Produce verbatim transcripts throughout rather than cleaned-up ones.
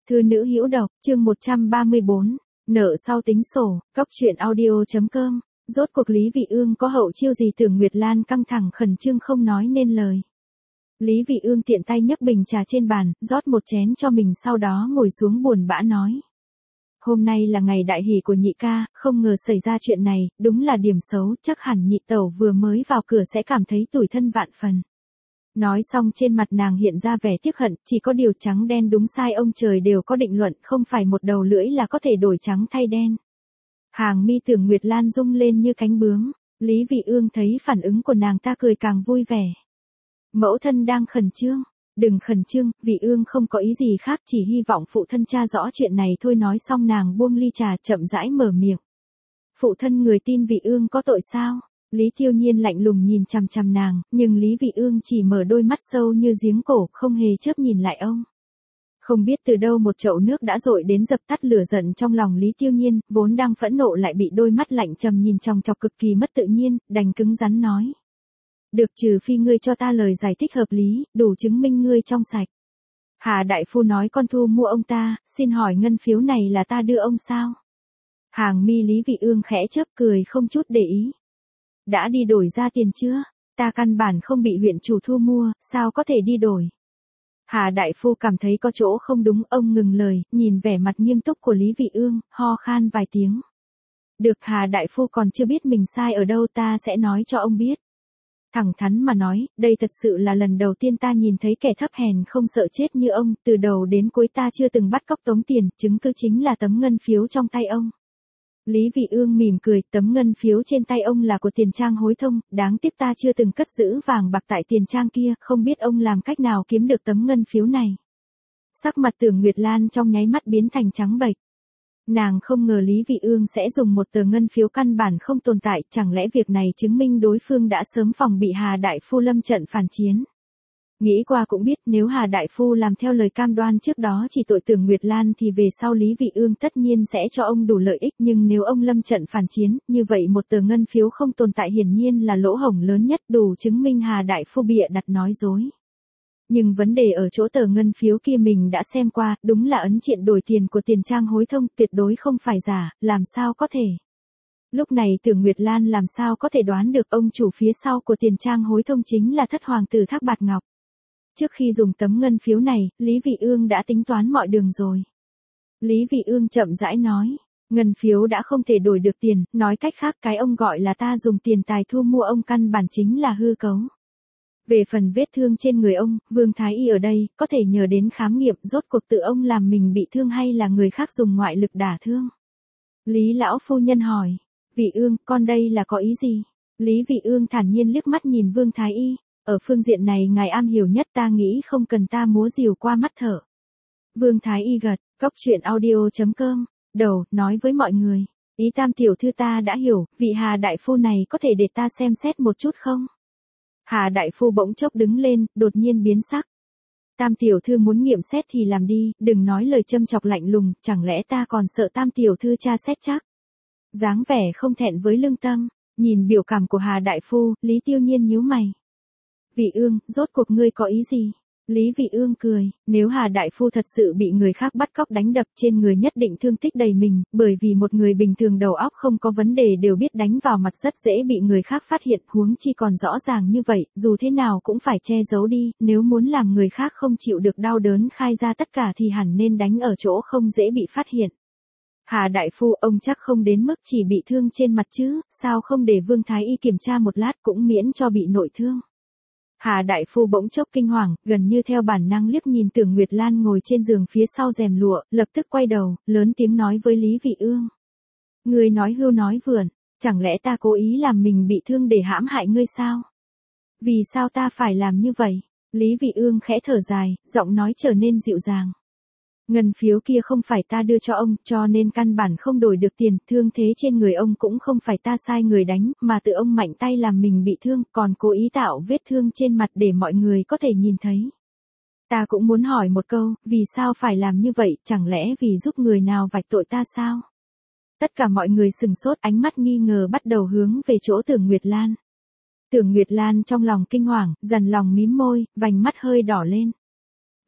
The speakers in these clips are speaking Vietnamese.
Thư nữ hữu độc, chương một trăm ba mươi bốn, nợ sau tính sổ, cóc truyện audio.com, rốt cuộc Lý Vị Ương có hậu chiêu gì? Tưởng Nguyệt Lan căng thẳng khẩn trương không nói nên lời. Lý Vị Ương tiện tay nhấc bình trà trên bàn, rót một chén cho mình sau đó ngồi xuống buồn bã nói. Hôm nay là ngày đại hỷ của nhị ca, không ngờ xảy ra chuyện này, đúng là điểm xấu, chắc hẳn nhị tẩu vừa mới vào cửa sẽ cảm thấy tủi thân vạn phần. Nói xong trên mặt nàng hiện ra vẻ tiếc hận, chỉ có điều trắng đen đúng sai ông trời đều có định luận, không phải một đầu lưỡi là có thể đổi trắng thay đen. Hàng mi Tưởng Nguyệt Lan rung lên như cánh bướm, Lý Vị Ương thấy phản ứng của nàng ta cười càng vui vẻ. Mẫu thân đang khẩn trương, đừng khẩn trương, Vị Ương không có ý gì khác, chỉ hy vọng phụ thân tra rõ chuyện này thôi. Nói xong nàng buông ly trà chậm rãi mở miệng. Phụ thân người tin Vị Ương có tội sao? Lý Tiêu Nhiên lạnh lùng nhìn chằm chằm nàng, nhưng Lý Vị Ương chỉ mở đôi mắt sâu như giếng cổ, không hề chớp nhìn lại ông. Không biết từ đâu một chậu nước đã dội đến dập tắt lửa giận trong lòng Lý Tiêu Nhiên, vốn đang phẫn nộ lại bị đôi mắt lạnh trầm nhìn chòng chọc cực kỳ mất tự nhiên, đành cứng rắn nói. Được, trừ phi ngươi cho ta lời giải thích hợp lý, đủ chứng minh ngươi trong sạch. Hà đại phu nói con thu mua ông ta, xin hỏi ngân phiếu này là ta đưa ông sao? Hàng mi Lý Vị Ương khẽ chớp cười không chút để ý. Đã đi đổi ra tiền chưa? Ta căn bản không bị huyện chủ thu mua, sao có thể đi đổi? Hà đại phu cảm thấy có chỗ không đúng, ông ngừng lời, nhìn vẻ mặt nghiêm túc của Lý Vị Ương, ho khan vài tiếng. Được, Hà đại phu còn chưa biết mình sai ở đâu, ta sẽ nói cho ông biết. Thẳng thắn mà nói, đây thật sự là lần đầu tiên ta nhìn thấy kẻ thấp hèn không sợ chết như ông, từ đầu đến cuối ta chưa từng bắt cóc tống tiền, chứng cứ chính là tấm ngân phiếu trong tay ông. Lý Vị Ương mỉm cười, tấm ngân phiếu trên tay ông là của Tiền Trang hối thông, đáng tiếc ta chưa từng cất giữ vàng bạc tại Tiền Trang kia, không biết ông làm cách nào kiếm được tấm ngân phiếu này. Sắc mặt Tưởng Nguyệt Lan trong nháy mắt biến thành trắng bệch. Nàng không ngờ Lý Vị Ương sẽ dùng một tờ ngân phiếu căn bản không tồn tại, chẳng lẽ việc này chứng minh đối phương đã sớm phòng bị Hà đại phu lâm trận phản chiến. Nghĩ qua cũng biết, nếu Hà đại phu làm theo lời cam đoan trước đó chỉ tội Tưởng Nguyệt Lan thì về sau Lý Vị Ương tất nhiên sẽ cho ông đủ lợi ích, nhưng nếu ông lâm trận phản chiến, như vậy một tờ ngân phiếu không tồn tại hiển nhiên là lỗ hổng lớn nhất, đủ chứng minh Hà đại phu bịa đặt nói dối. Nhưng vấn đề ở chỗ tờ ngân phiếu kia mình đã xem qua, đúng là ấn triện đổi tiền của Tiền Trang hối thông, tuyệt đối không phải giả, làm sao có thể. Lúc này Tưởng Nguyệt Lan làm sao có thể đoán được ông chủ phía sau của Tiền Trang hối thông chính là thất hoàng tử Thác Bạt Ngọc. Trước khi dùng tấm ngân phiếu này, Lý Vị Ương đã tính toán mọi đường rồi. Lý Vị Ương chậm rãi nói, ngân phiếu đã không thể đổi được tiền, nói cách khác cái ông gọi là ta dùng tiền tài thu mua ông căn bản chính là hư cấu. Về phần vết thương trên người ông, Vương Thái Y ở đây, có thể nhờ đến khám nghiệm, rốt cuộc tự ông làm mình bị thương hay là người khác dùng ngoại lực đả thương. Lý lão phu nhân hỏi, Vị Ương, con đây là có ý gì? Lý Vị Ương thản nhiên liếc mắt nhìn Vương Thái Y, ở phương diện này ngài am hiểu nhất, ta nghĩ không cần ta múa rìu qua mắt thở. Vương Thái Y gật, cóc truyện audio.com, đầu, nói với mọi người, ý Tam tiểu thư ta đã hiểu, vị Hà đại phu này có thể để ta xem xét một chút không? Hà đại phu bỗng chốc đứng lên, đột nhiên biến sắc. Tam tiểu thư muốn nghiệm xét thì làm đi, đừng nói lời châm chọc lạnh lùng, chẳng lẽ ta còn sợ Tam tiểu thư tra xét chắc? Dáng vẻ không thẹn với lương tâm, nhìn biểu cảm của Hà đại phu, Lý Tiêu Nhiên nhíu mày. Vị Ương, rốt cuộc ngươi có ý gì? Lý Vị Ương cười, nếu Hà đại phu thật sự bị người khác bắt cóc đánh đập, trên người nhất định thương tích đầy mình, bởi vì một người bình thường đầu óc không có vấn đề đều biết đánh vào mặt rất dễ bị người khác phát hiện, huống chi còn rõ ràng như vậy, dù thế nào cũng phải che giấu đi, nếu muốn làm người khác không chịu được đau đớn khai ra tất cả thì hẳn nên đánh ở chỗ không dễ bị phát hiện. Hà đại phu, ông chắc không đến mức chỉ bị thương trên mặt chứ, sao không để Vương Thái Y kiểm tra một lát cũng miễn cho bị nội thương. Hà đại phu bỗng chốc kinh hoàng, gần như theo bản năng liếc nhìn Tưởng Nguyệt Lan ngồi trên giường phía sau rèm lụa, lập tức quay đầu, lớn tiếng nói với Lý Vị Ương. Ngươi nói hưu nói vượn, chẳng lẽ ta cố ý làm mình bị thương để hãm hại ngươi sao? Vì sao ta phải làm như vậy? Lý Vị Ương khẽ thở dài, giọng nói trở nên dịu dàng. Ngân phiếu kia không phải ta đưa cho ông, cho nên căn bản không đổi được tiền, thương thế trên người ông cũng không phải ta sai người đánh, mà tự ông mạnh tay làm mình bị thương, còn cố ý tạo vết thương trên mặt để mọi người có thể nhìn thấy. Ta cũng muốn hỏi một câu, vì sao phải làm như vậy, chẳng lẽ vì giúp người nào vạch tội ta sao? Tất cả mọi người sừng sốt, ánh mắt nghi ngờ bắt đầu hướng về chỗ Tưởng Nguyệt Lan. Tưởng Nguyệt Lan trong lòng kinh hoàng, dằn lòng mím môi, vành mắt hơi đỏ lên.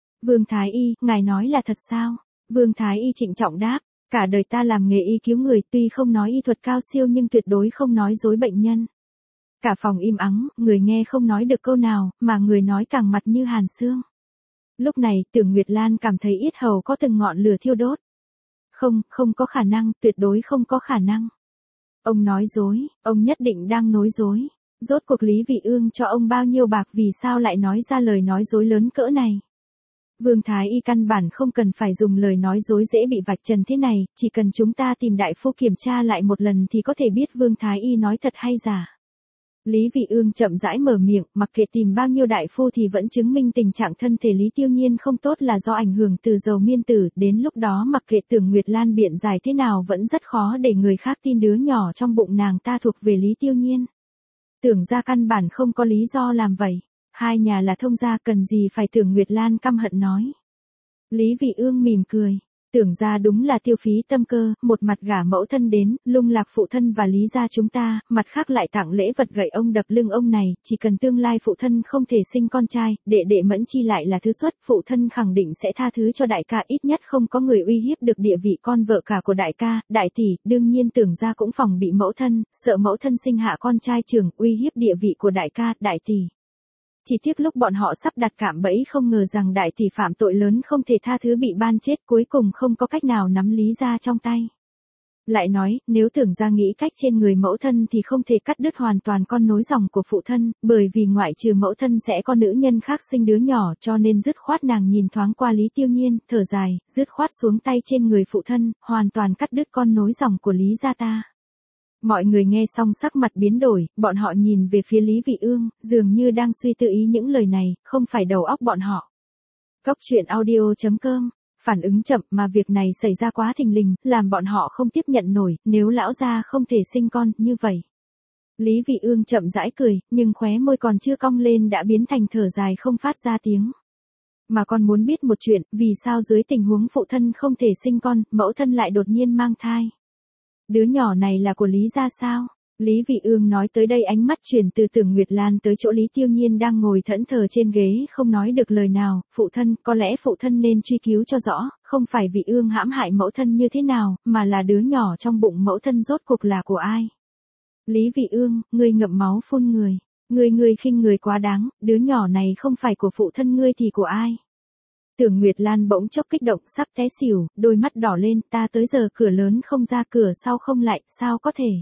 Vương Thái Y, ngài nói là thật sao? Vương Thái Y trịnh trọng đáp, cả đời ta làm nghề y cứu người, tuy không nói y thuật cao siêu nhưng tuyệt đối không nói dối bệnh nhân. Cả phòng im ắng, người nghe không nói được câu nào, mà người nói càng mặt như hàn xương. Lúc này, Tưởng Nguyệt Lan cảm thấy yết hầu có từng ngọn lửa thiêu đốt. Không, không có khả năng, tuyệt đối không có khả năng. Ông nói dối, ông nhất định đang nói dối. Rốt cuộc Lý Vị Ương cho ông bao nhiêu bạc vì sao lại nói ra lời nói dối lớn cỡ này. Vương Thái Y căn bản không cần phải dùng lời nói dối dễ bị vạch trần thế này, chỉ cần chúng ta tìm đại phu kiểm tra lại một lần thì có thể biết Vương Thái Y nói thật hay giả. Lý Vị Ương chậm rãi mở miệng, mặc kệ tìm bao nhiêu đại phu thì vẫn chứng minh tình trạng thân thể Lý Tiêu Nhiên không tốt là do ảnh hưởng từ dầu miên tử, đến lúc đó mặc kệ Tưởng Nguyệt Lan biện giải thế nào vẫn rất khó để người khác tin đứa nhỏ trong bụng nàng ta thuộc về Lý Tiêu Nhiên. Tưởng ra căn bản không có lý do làm vậy, hai nhà là thông gia cần gì phải Tưởng Nguyệt Lan căm hận nói. Lý Vị Ương mỉm cười. Tưởng ra đúng là tiêu phí tâm cơ, một mặt gả mẫu thân đến, lung lạc phụ thân và Lý gia chúng ta, mặt khác lại tặng lễ vật gậy ông đập lưng ông này, chỉ cần tương lai phụ thân không thể sinh con trai, đệ đệ Mẫn Chi lại là thứ xuất, phụ thân khẳng định sẽ tha thứ cho đại ca, ít nhất không có người uy hiếp được địa vị con vợ cả của đại ca, đại tỷ, đương nhiên Tưởng ra cũng phòng bị mẫu thân, sợ mẫu thân sinh hạ con trai trưởng, uy hiếp địa vị của đại ca, đại tỷ. Chỉ tiếc lúc bọn họ sắp đặt cạm bẫy không ngờ rằng đại tỷ phạm tội lớn không thể tha thứ bị ban chết, cuối cùng không có cách nào nắm Lý gia trong tay. Lại nói, nếu Tưởng ra nghĩ cách trên người mẫu thân thì không thể cắt đứt hoàn toàn con nối dòng của phụ thân, bởi vì ngoại trừ mẫu thân sẽ có nữ nhân khác sinh đứa nhỏ, cho nên dứt khoát nàng nhìn thoáng qua Lý Tiêu Nhiên, thở dài, dứt khoát xuống tay trên người phụ thân, hoàn toàn cắt đứt con nối dòng của Lý gia ta. Mọi người nghe xong sắc mặt biến đổi, bọn họ nhìn về phía Lý Vị Ương, dường như đang suy tư ý những lời này, không phải đầu óc bọn họ. Cốc truyện audio chấm com, phản ứng chậm mà việc này xảy ra quá thình lình, làm bọn họ không tiếp nhận nổi, nếu lão gia không thể sinh con, như vậy. Lý Vị Ương chậm rãi cười, nhưng khóe môi còn chưa cong lên đã biến thành thở dài không phát ra tiếng. Mà con muốn biết một chuyện, vì sao dưới tình huống phụ thân không thể sinh con, mẫu thân lại đột nhiên mang thai. Đứa nhỏ này là của Lý gia sao? Lý Vị Ương nói tới đây ánh mắt chuyển từ Tưởng Nguyệt Lan tới chỗ Lý Tiêu Nhiên đang ngồi thẫn thờ trên ghế không nói được lời nào, phụ thân, có lẽ phụ thân nên truy cứu cho rõ, không phải Vị Ương hãm hại mẫu thân như thế nào, mà là đứa nhỏ trong bụng mẫu thân rốt cuộc là của ai? Lý Vị Ương, ngươi ngậm máu phun người, ngươi ngươi khinh người quá đáng, đứa nhỏ này không phải của phụ thân ngươi thì của ai? Tưởng Nguyệt Lan bỗng chốc kích động sắp té xỉu, đôi mắt đỏ lên, ta tới giờ cửa lớn không ra cửa sau không lại, sao có thể?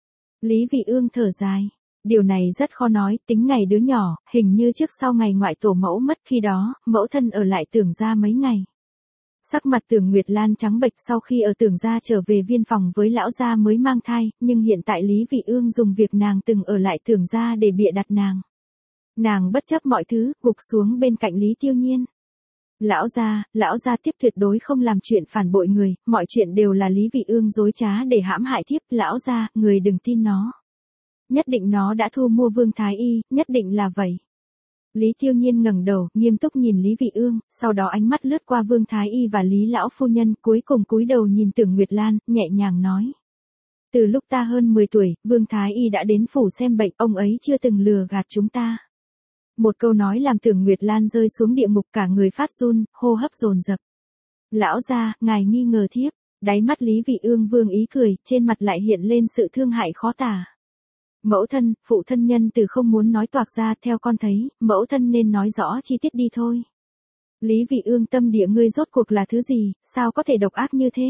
Lý Vị Ương thở dài. Điều này rất khó nói, tính ngày đứa nhỏ, hình như trước sau ngày ngoại tổ mẫu mất khi đó, mẫu thân ở lại Tưởng gia mấy ngày. Sắc mặt Tưởng Nguyệt Lan trắng bệch sau khi ở Tưởng gia trở về viên phòng với lão gia mới mang thai, nhưng hiện tại Lý Vị Ương dùng việc nàng từng ở lại Tưởng gia để bịa đặt nàng. Nàng bất chấp mọi thứ, gục xuống bên cạnh Lý Tiêu Nhiên. Lão gia, lão gia tiếp tuyệt đối không làm chuyện phản bội người, mọi chuyện đều là Lý Vị Ương dối trá để hãm hại thiếp, lão gia, người đừng tin nó. Nhất định nó đã thu mua Vương Thái Y, nhất định là vậy. Lý Tiêu Nhiên ngẩng đầu, nghiêm túc nhìn Lý Vị Ương, sau đó ánh mắt lướt qua Vương Thái Y và Lý lão phu nhân, cuối cùng cúi đầu nhìn Tưởng Nguyệt Lan, nhẹ nhàng nói: "Từ lúc ta hơn mười tuổi, Vương Thái Y đã đến phủ xem bệnh, ông ấy chưa từng lừa gạt chúng ta." Một câu nói làm Tưởng Nguyệt Lan rơi xuống địa ngục, cả người phát run, hô hấp dồn dập. "Lão gia, ngài nghi ngờ thiếp." Đáy mắt Lý Vị Ương vương ý cười, trên mặt lại hiện lên sự thương hại khó tả. "Mẫu thân, phụ thân nhân từ không muốn nói toạc ra, theo con thấy, mẫu thân nên nói rõ chi tiết đi thôi." Lý Vị Ương tâm địa ngươi rốt cuộc là thứ gì, sao có thể độc ác như thế?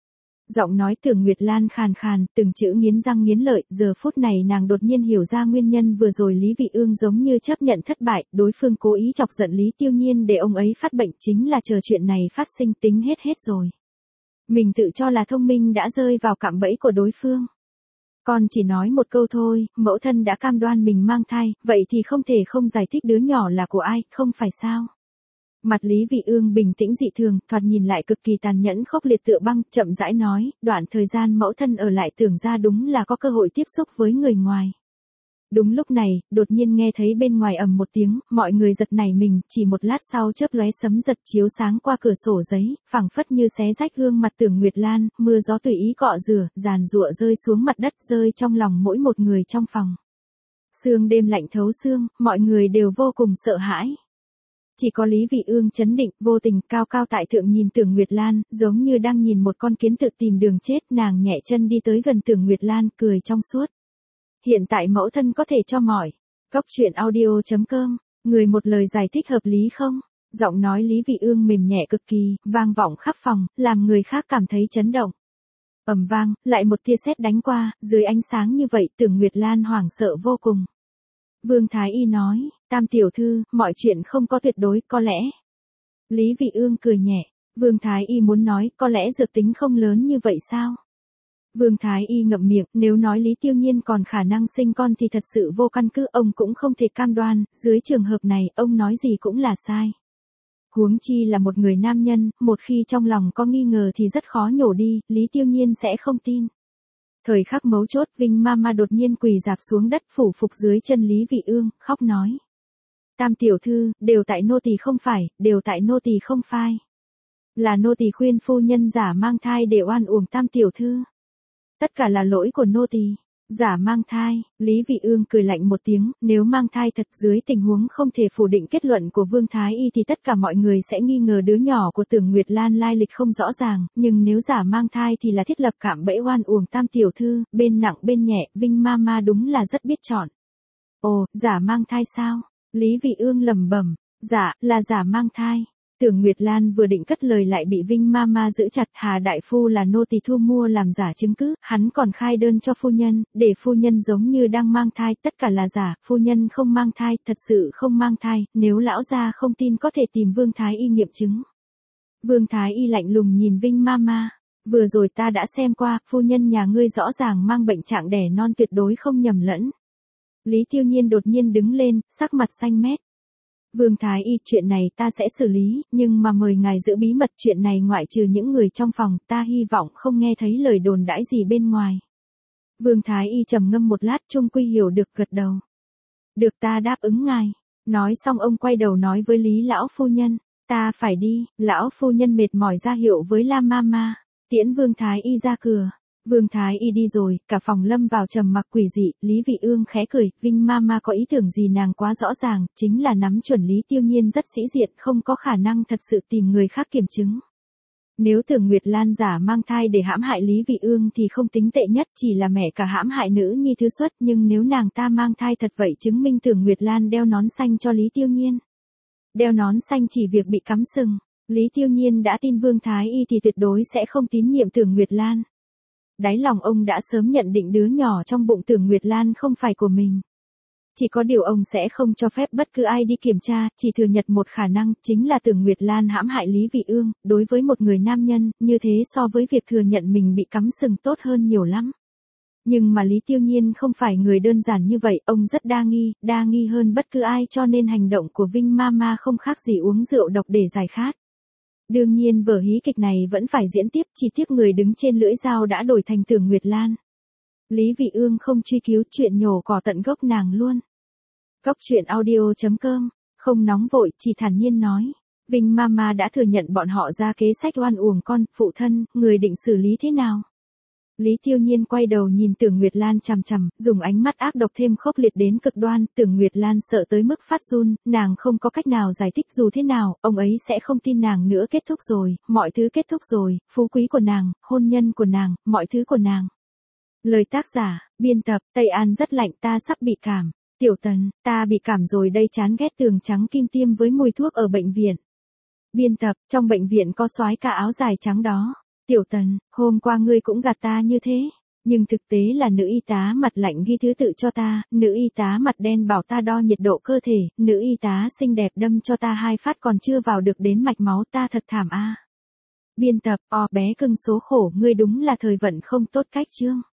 Giọng nói Tưởng Nguyệt Lan khàn khàn, từng chữ nghiến răng nghiến lợi, giờ phút này nàng đột nhiên hiểu ra nguyên nhân vừa rồi Lý Vị Ương giống như chấp nhận thất bại, đối phương cố ý chọc giận Lý Tiêu Nhiên để ông ấy phát bệnh, chính là chờ chuyện này phát sinh tính hết hết rồi. Mình tự cho là thông minh đã rơi vào cạm bẫy của đối phương. Con chỉ nói một câu thôi, mẫu thân đã cam đoan mình mang thai, vậy thì không thể không giải thích đứa nhỏ là của ai, không phải sao? Mặt Lý Vị Ương bình tĩnh dị thường, thoạt nhìn lại cực kỳ tàn nhẫn khốc liệt tựa băng, chậm rãi nói, đoạn thời gian mẫu thân ở lại Tưởng gia đúng là có cơ hội tiếp xúc với người ngoài. Đúng lúc này, đột nhiên nghe thấy bên ngoài ầm một tiếng, mọi người giật nảy mình, chỉ một lát sau chớp lóe sấm giật chiếu sáng qua cửa sổ giấy, phẳng phất như xé rách gương mặt Tưởng Nguyệt Lan, mưa gió tùy ý cọ rửa, giàn giụa rơi xuống mặt đất, rơi trong lòng mỗi một người trong phòng. Sương đêm lạnh thấu xương, mọi người đều vô cùng sợ hãi. Chỉ có Lý Vị Ương chấn định, vô tình, cao cao tại thượng nhìn Tưởng Nguyệt Lan, giống như đang nhìn một con kiến tự tìm đường chết, nàng nhẹ chân đi tới gần Tưởng Nguyệt Lan, cười trong suốt. Hiện tại mẫu thân có thể cho mỏi. Cốc truyện audio chấm com, người một lời giải thích hợp lý không? Giọng nói Lý Vị Ương mềm nhẹ cực kỳ, vang vọng khắp phòng, làm người khác cảm thấy chấn động. Ầm vang, lại một tia sét đánh qua, dưới ánh sáng như vậy, Tưởng Nguyệt Lan hoảng sợ vô cùng. Vương Thái Y nói, Tam tiểu thư, mọi chuyện không có tuyệt đối, có lẽ. Lý Vị Ương cười nhẹ, Vương Thái Y muốn nói, có lẽ dược tính không lớn như vậy sao? Vương Thái Y ngậm miệng, nếu nói Lý Tiêu Nhiên còn khả năng sinh con thì thật sự vô căn cứ, ông cũng không thể cam đoan, dưới trường hợp này, ông nói gì cũng là sai. Huống chi là một người nam nhân, một khi trong lòng có nghi ngờ thì rất khó nhổ đi, Lý Tiêu Nhiên sẽ không tin. Thời khắc mấu chốt, Vinh Mama đột nhiên quỳ rạp xuống đất phủ phục dưới chân Lý Vị Ương, khóc nói. Tam tiểu thư, đều tại nô tỳ không phải, đều tại nô tỳ không phai. Là nô tỳ khuyên phu nhân giả mang thai để oan uổng Tam tiểu thư. Tất cả là lỗi của nô tỳ. Giả mang thai, Lý Vị Ương cười lạnh một tiếng, nếu mang thai thật dưới tình huống không thể phủ định kết luận của Vương Thái Y thì tất cả mọi người sẽ nghi ngờ đứa nhỏ của Tưởng Nguyệt Lan lai lịch không rõ ràng, nhưng nếu giả mang thai thì là thiết lập cạm bẫy oan uổng Tam tiểu thư, bên nặng bên nhẹ, Vinh Mama đúng là rất biết chọn. Ồ, giả mang thai sao? Lý Vị Ương lẩm bẩm, dạ, là giả mang thai. Tưởng Nguyệt Lan vừa định cất lời lại bị Vinh Mama giữ chặt, Hà đại phu là nô tỳ thu mua làm giả chứng cứ, hắn còn khai đơn cho phu nhân, để phu nhân giống như đang mang thai, tất cả là giả, phu nhân không mang thai, thật sự không mang thai, nếu lão gia không tin có thể tìm Vương Thái Y nghiệm chứng. Vương Thái Y lạnh lùng nhìn Vinh Mama, vừa rồi ta đã xem qua, phu nhân nhà ngươi rõ ràng mang bệnh trạng đẻ non tuyệt đối không nhầm lẫn. Lý Tiêu Nhiên đột nhiên đứng lên, sắc mặt xanh mét. Vương Thái Y, chuyện này ta sẽ xử lý, nhưng mà mời ngài giữ bí mật, chuyện này ngoại trừ những người trong phòng, ta hy vọng không nghe thấy lời đồn đãi gì bên ngoài. Vương Thái Y trầm ngâm một lát, trung quy hiểu được, gật đầu. Được, ta đáp ứng ngài. Nói xong ông quay đầu nói với Lý lão phu nhân, ta phải đi. Lão phu nhân mệt mỏi ra hiệu với La Mama, tiễn Vương Thái Y ra cửa. Vương Thái Y đi rồi, cả phòng lâm vào trầm mặc quỷ dị, Lý Vị Ương khẽ cười, Vinh Mama có ý tưởng gì nàng quá rõ ràng, chính là nắm chuẩn Lý Tiêu Nhiên rất sĩ diện, không có khả năng thật sự tìm người khác kiểm chứng. Nếu Tưởng Nguyệt Lan giả mang thai để hãm hại Lý Vị Ương thì không tính tệ nhất, chỉ là mẹ cả hãm hại nữ nhi thứ xuất, nhưng nếu nàng ta mang thai thật vậy chứng minh Tưởng Nguyệt Lan đeo nón xanh cho Lý Tiêu Nhiên. Đeo nón xanh chỉ việc bị cắm sừng, Lý Tiêu Nhiên đã tin Vương Thái Y thì tuyệt đối sẽ không tín nhiệm Tưởng Nguyệt Lan. Đáy lòng ông đã sớm nhận định đứa nhỏ trong bụng Tưởng Nguyệt Lan không phải của mình. Chỉ có điều ông sẽ không cho phép bất cứ ai đi kiểm tra, chỉ thừa nhận một khả năng, chính là Tưởng Nguyệt Lan hãm hại Lý Vị Ương, đối với một người nam nhân, như thế so với việc thừa nhận mình bị cắm sừng tốt hơn nhiều lắm. Nhưng mà Lý Tiêu Nhiên không phải người đơn giản như vậy, ông rất đa nghi, đa nghi hơn bất cứ ai cho nên hành động của Vinh Mama không khác gì uống rượu độc để giải khát. Đương nhiên vở hí kịch này vẫn phải diễn tiếp, chỉ tiếc người đứng trên lưỡi dao đã đổi thành Tưởng Nguyệt Lan. Lý Vị Ương không truy cứu chuyện nhổ cỏ tận gốc nàng luôn. Cốc truyện audio chấm com, không nóng vội, chỉ thản nhiên nói. Vinh Mama đã thừa nhận bọn họ ra kế sách oan uổng con, phụ thân, người định xử lý thế nào? Lý Tiêu Nhiên quay đầu nhìn Tưởng Nguyệt Lan chằm chằm, dùng ánh mắt ác độc thêm khốc liệt đến cực đoan, Tưởng Nguyệt Lan sợ tới mức phát run, nàng không có cách nào giải thích dù thế nào, ông ấy sẽ không tin nàng nữa, kết thúc rồi, mọi thứ kết thúc rồi, phú quý của nàng, hôn nhân của nàng, mọi thứ của nàng. Lời tác giả, biên tập, Tây An rất lạnh, ta sắp bị cảm. Tiểu Tần, ta bị cảm rồi đây, chán ghét tường trắng kim tiêm với mùi thuốc ở bệnh viện. Biên tập, trong bệnh viện có soái ca áo dài trắng đó. Tiểu Tần, hôm qua ngươi cũng gạt ta như thế, nhưng thực tế là nữ y tá mặt lạnh ghi thứ tự cho ta, nữ y tá mặt đen bảo ta đo nhiệt độ cơ thể, nữ y tá xinh đẹp đâm cho ta hai phát còn chưa vào được đến mạch máu, ta thật thảm a. Biên tập, o bé cưng số khổ, ngươi đúng là thời vận không tốt cách chương.